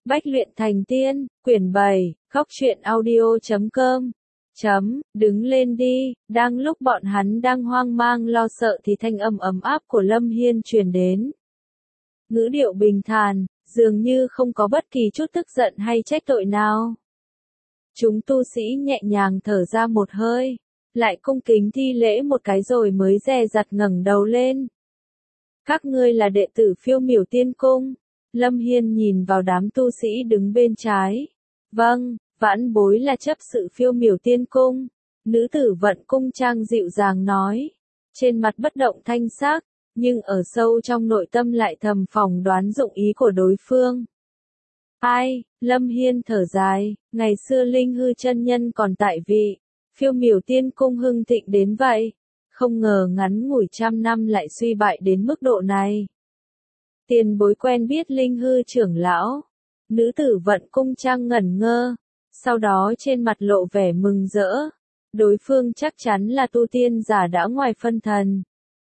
Bách luyện thành tiên, quyển 7, khóc chuyện audio.com. Đứng lên đi, đang lúc bọn hắn đang hoang mang lo sợ thì thanh âm ấm áp của Lâm Hiên truyền đến. Ngữ điệu bình thản, dường như không có bất kỳ chút tức giận hay trách tội nào. Chúng tu sĩ nhẹ nhàng thở ra một hơi, lại cung kính thi lễ một cái rồi mới dè dặt ngẩng đầu lên. Các ngươi là đệ tử Phiêu Miểu Tiên Cung. Lâm Hiên nhìn vào đám tu sĩ đứng bên trái. Vâng, vãn bối là chấp sự Phiêu Miểu Tiên Cung. Nữ tử Vận Cung Trang dịu dàng nói. Trên mặt bất động thanh sắc, nhưng ở sâu trong nội tâm lại thầm phỏng đoán dụng ý của đối phương. Ai, Lâm Hiên thở dài, ngày xưa Linh Hư chân nhân còn tại vị, Phiêu Miểu Tiên Cung hưng thịnh đến vậy. Không ngờ ngắn ngủi trăm năm lại suy bại đến mức độ này. Tiền bối quen biết Linh Hư trưởng lão. Nữ tử Vận Cung Trang ngẩn ngơ, sau đó trên mặt lộ vẻ mừng rỡ. Đối phương chắc chắn là tu tiên giả đã ngoài phân thần.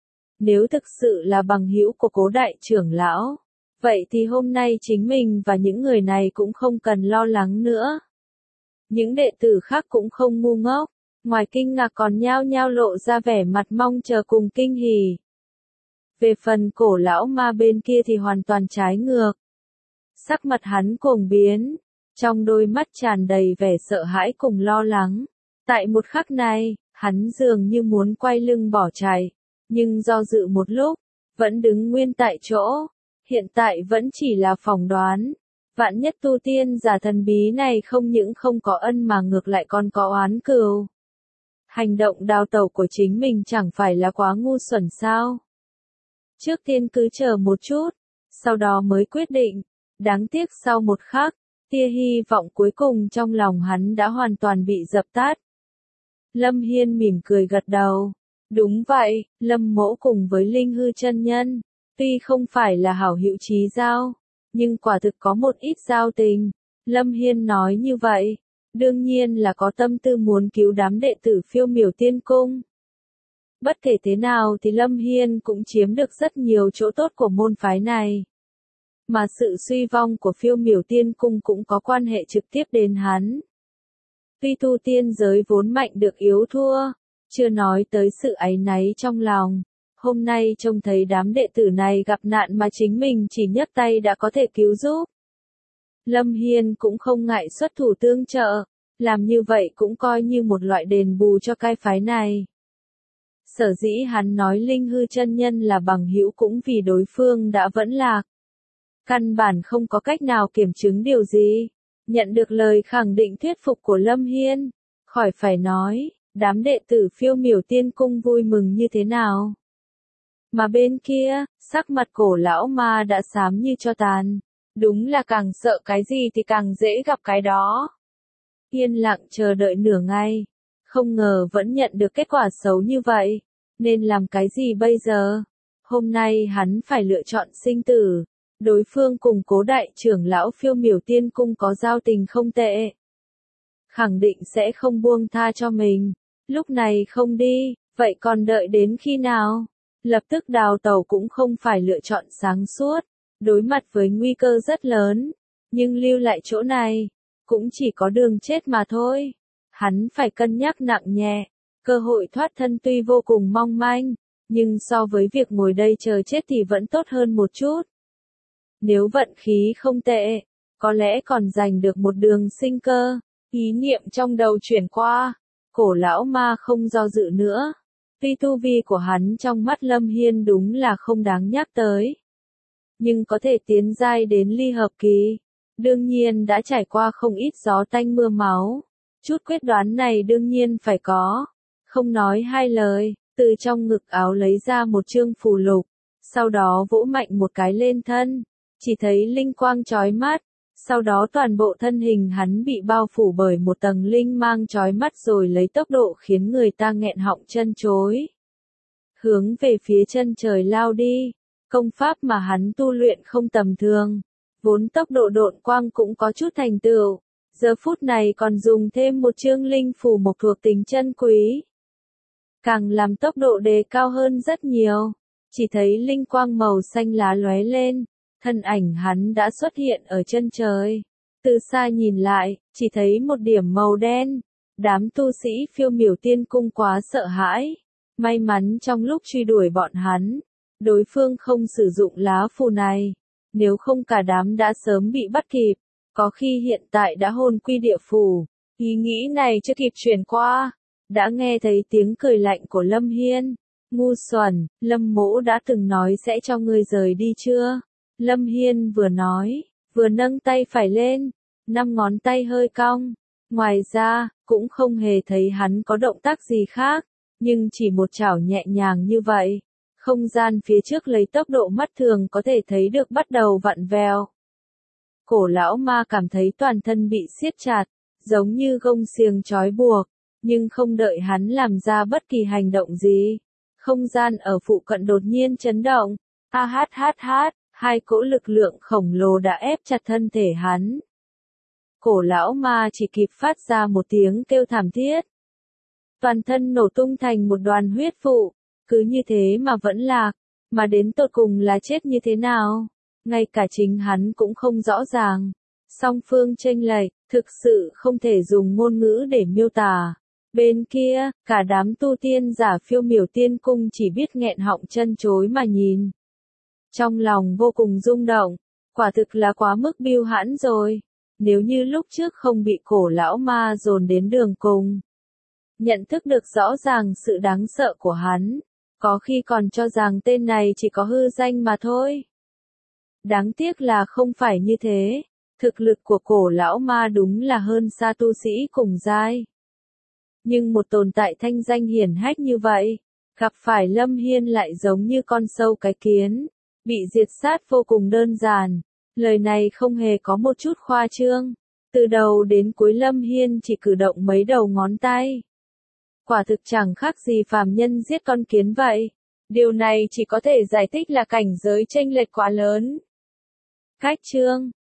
Nếu thực sự là bằng hữu của Cố đại trưởng lão, vậy thì hôm nay chính mình và những người này cũng không cần lo lắng nữa. Những đệ tử khác cũng không ngu ngốc, ngoài kinh ngạc còn nhao nhao lộ ra vẻ mặt mong chờ cùng kinh hỉ. Về phần Cổ lão ma bên kia thì hoàn toàn trái ngược. Sắc mặt hắn cuồng biến, trong đôi mắt tràn đầy vẻ sợ hãi cùng lo lắng. Tại một khắc này, hắn dường như muốn quay lưng bỏ chạy, nhưng do dự một lúc, vẫn đứng nguyên tại chỗ. Hiện tại vẫn chỉ là phỏng đoán. Vạn nhất tu tiên giả thần bí này không những không có ân mà ngược lại còn có oán cừu. Hành động đào tẩu của chính mình chẳng phải là quá ngu xuẩn sao? Trước tiên cứ chờ một chút, sau đó mới quyết định. Đáng tiếc sau một khắc, tia hy vọng cuối cùng trong lòng hắn đã hoàn toàn bị dập tắt. Lâm Hiên mỉm cười gật đầu. Đúng vậy, Lâm mỗ cùng với Linh Hư chân nhân, tuy không phải là hảo hữu chí giao, nhưng quả thực có một ít giao tình. Lâm Hiên nói như vậy, đương nhiên là có tâm tư muốn cứu đám đệ tử Phiêu Miểu Tiên Cung. Bất kể thế nào thì Lâm Hiên cũng chiếm được rất nhiều chỗ tốt của môn phái này. Mà sự suy vong của Phiêu Miểu Tiên Cung cũng có quan hệ trực tiếp đến hắn. Tuy tu tiên giới vốn mạnh được yếu thua, chưa nói tới sự áy náy trong lòng. Hôm nay trông thấy đám đệ tử này gặp nạn mà chính mình chỉ nhấc tay đã có thể cứu giúp. Lâm Hiên cũng không ngại xuất thủ tương trợ, làm như vậy cũng coi như một loại đền bù cho cái phái này. Sở dĩ hắn nói Linh Hư chân nhân là bằng hữu cũng vì đối phương đã vẫn lạc. Căn bản không có cách nào kiểm chứng điều gì. Nhận được lời khẳng định thuyết phục của Lâm Hiên, khỏi phải nói, đám đệ tử Phiêu Miểu Tiên Cung vui mừng như thế nào. Mà bên kia, sắc mặt Cổ lão ma đã xám như tro tàn. Đúng là càng sợ cái gì thì càng dễ gặp cái đó. Yên lặng chờ đợi nửa ngày, không ngờ vẫn nhận được kết quả xấu như vậy. Nên làm cái gì bây giờ? Hôm nay hắn phải lựa chọn sinh tử. Đối phương cùng Cố đại trưởng lão Phiêu Miểu Tiên Cung có giao tình không tệ. Khẳng định sẽ không buông tha cho mình. Lúc này không đi, vậy còn đợi đến khi nào? Lập tức đào tẩu cũng không phải lựa chọn sáng suốt. Đối mặt với nguy cơ rất lớn, nhưng lưu lại chỗ này, cũng chỉ có đường chết mà thôi. Hắn phải cân nhắc nặng nhẹ. Cơ hội thoát thân tuy vô cùng mong manh, nhưng so với việc ngồi đây chờ chết thì vẫn tốt hơn một chút. Nếu vận khí không tệ, có lẽ còn giành được một đường sinh cơ. Ý niệm trong đầu chuyển qua, Cổ lão ma không do dự nữa. Tuy tu vi của hắn trong mắt Lâm Hiên đúng là không đáng nhắc tới, nhưng có thể tiến giai đến ly hợp kỳ, đương nhiên đã trải qua không ít gió tanh mưa máu. Chút quyết đoán này đương nhiên phải có. Không nói hai lời, từ trong ngực áo lấy ra một chương phù lục, sau đó vỗ mạnh một cái lên thân, chỉ thấy linh quang chói mắt, sau đó toàn bộ thân hình hắn bị bao phủ bởi một tầng linh mang chói mắt rồi lấy tốc độ khiến người ta nghẹn họng chân chối. Hướng về phía chân trời lao đi, công pháp mà hắn tu luyện không tầm thường, vốn tốc độ độn quang cũng có chút thành tựu, giờ phút này còn dùng thêm một chương linh phù mộc thuộc tính chân quý. Càng làm tốc độ đề cao hơn rất nhiều, chỉ thấy linh quang màu xanh lá lóe lên, thân ảnh hắn đã xuất hiện ở chân trời. Từ xa nhìn lại, chỉ thấy một điểm màu đen. Đám tu sĩ Phiêu Miểu Tiên Cung quá sợ hãi. May mắn trong lúc truy đuổi bọn hắn, đối phương không sử dụng lá phù này. Nếu không cả đám đã sớm bị bắt kịp, có khi hiện tại đã hồn quy địa phủ. Ý nghĩ này chưa kịp truyền qua, đã nghe thấy tiếng cười lạnh của Lâm Hiên. Ngu xuẩn, Lâm Mỗ đã từng nói sẽ cho ngươi rời đi chưa? Lâm Hiên vừa nói, vừa nâng tay phải lên, 5 ngón tay hơi cong. Ngoài ra, cũng không hề thấy hắn có động tác gì khác, nhưng chỉ một chảo nhẹ nhàng như vậy, không gian phía trước lấy tốc độ mắt thường có thể thấy được bắt đầu vặn vẹo. Cổ lão ma cảm thấy toàn thân bị siết chặt, giống như gông xiềng trói buộc, nhưng không đợi hắn làm ra bất kỳ hành động gì. Không gian ở phụ cận đột nhiên chấn động, hai cỗ lực lượng khổng lồ đã ép chặt thân thể hắn. Cổ lão ma chỉ kịp phát ra một tiếng kêu thảm thiết. Toàn thân nổ tung thành một đoàn huyết vụ, cứ như thế mà vẫn lạc, mà đến tột cùng là chết như thế nào, ngay cả chính hắn cũng không rõ ràng. Song phương chênh lệch, thực sự không thể dùng ngôn ngữ để miêu tả. Bên kia, cả đám tu tiên giả Phiêu Miểu Tiên Cung chỉ biết nghẹn họng chân chối mà nhìn. Trong lòng vô cùng rung động, quả thực là quá mức bưu hãn rồi. Nếu như lúc trước không bị cổ lão ma dồn đến đường cùng, nhận thức được rõ ràng sự đáng sợ của hắn, có khi còn cho rằng tên này chỉ có hư danh mà thôi. Đáng tiếc là không phải như thế, thực lực của cổ lão ma đúng là hơn xa tu sĩ cùng giai. Nhưng một tồn tại thanh danh hiển hách như vậy, gặp phải Lâm Hiên lại giống như con sâu cái kiến, bị diệt sát vô cùng đơn giản. Lời này không hề có một chút khoa trương. Từ đầu đến cuối Lâm Hiên chỉ cử động mấy đầu ngón tay. Quả thực chẳng khác gì phàm nhân giết con kiến vậy. Điều này chỉ có thể giải thích là cảnh giới chênh lệch quá lớn. Cách chương